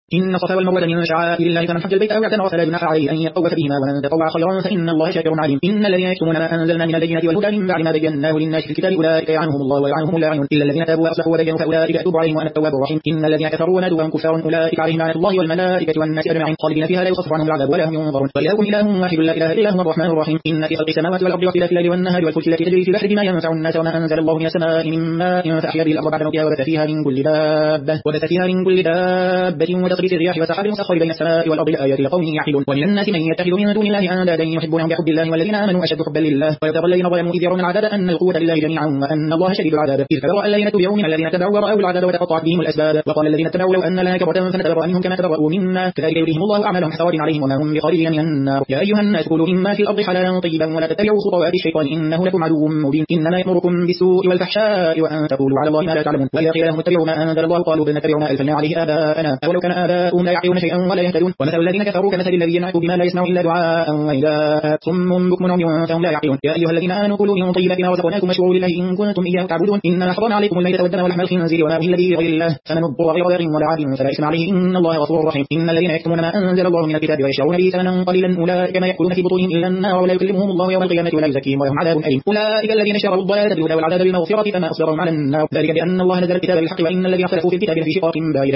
إن الصفا والمروة من شعائر الله فمن حج البيت أو اعتمر فلا جناح عليه أن يطوف بهما ومن تطوع خيرا فإن الله شاكر عليم. إن الذين يكتمون ما أنزلنا من البينات والهدى من بعد ما بيناه للناس في الكتاب أولئك يلعنهم الله ويلعنهم اللاعنون إلا الذين تابوا وأصلحوا وبينوا فأولئك أتوب عليهم وأنا التواب الرحيم. إن الذين كفروا ونادوا وهم كفار أولئك عليهم لعنة الله والملائكة والناس أجمعين خالدين فيها لا يخفف عنهم العذاب ولا هم ينظرون. وإلهكم إله واحد لا إله إلا هو الرحمن الرحيم. إن في خلق السماوات والأرض واختلاف الليل والنهار والفلك التي تجري في البحر بما ينفع الناس وما أنزل الله من السماء من ماء فأحيا به الأرض بعد موتها وبث فيها من كل دابة وتصريف الرياح وسحاب مسخر بين السماء والأرض لآيات لقوم يعقلون. ومن الناس من يتخذ من دون الله أندادا يحبونهم بحب الله والذين آمنوا أشد حبا لله ويترى الذين ظلموا إذ يرون العذاب أن القوة لله جميعا وأن الله شديد العذاب. إذ تبرأ الذين تبعوا من الذين اتبعوا ورأوا العذاب وتقطعت بهم الأسباب وقال الذين اتبعوا لو أن لنا كرة فنتبرأ منهم كما تبرأوا منا كذلك يريهم الله أعمالهم حسرات عليهم وما هم بخارجين من النار. يا أيها الناس كلوا مما في الأرض حلالا طيبا ولا تتبعوا خطوات الشيطان إنه لكم عدو مبين. إنما يأمركم بالسوء والفحشاء وأن تقولوا على الله ما لا تعلمون. وإذا قيل لهم اتبعوا ما أنزل الله قالوا بل نتبع ما ألفنا عليه آباءنا أولو كان آباؤهم لا يعقلون شيئا ولا يهتدون. ومثل الذين كفروا كمثل الذي ينعق بما لا يسمع إلا دعاء ونداء صم بكم عمي فهم لا يعقلون. يا أيها الذين آمنوا كلوا من طيبات ما رزقناكم واشكروا لله إن كنتم إياه تعبدون. إنما حرم عليكم الميتة والدم ولحم الخنزير وما أهل به لغير الله فمن اضطر غير ضار ولا عاد فلا إثم عليه إن الله غفور رحيم. إن الذين يكتمون ما أنزل الله من الكتاب ويشترون به ثمنا قليلا أولئك ما يأكلون في بطونهم إلا النار ولا يكلمهم الله يوم القيامة ولا يزكيهم ولهم عذاب أليم. أولئك الذين شروا الضلالة بالهدى والعذاب بالمغفرة فما أصبرهم على النار ذلك بأن الله نزل الكتاب بالحق وإن الذين اختلفوا في الكتاب لفي شقاق بعيد.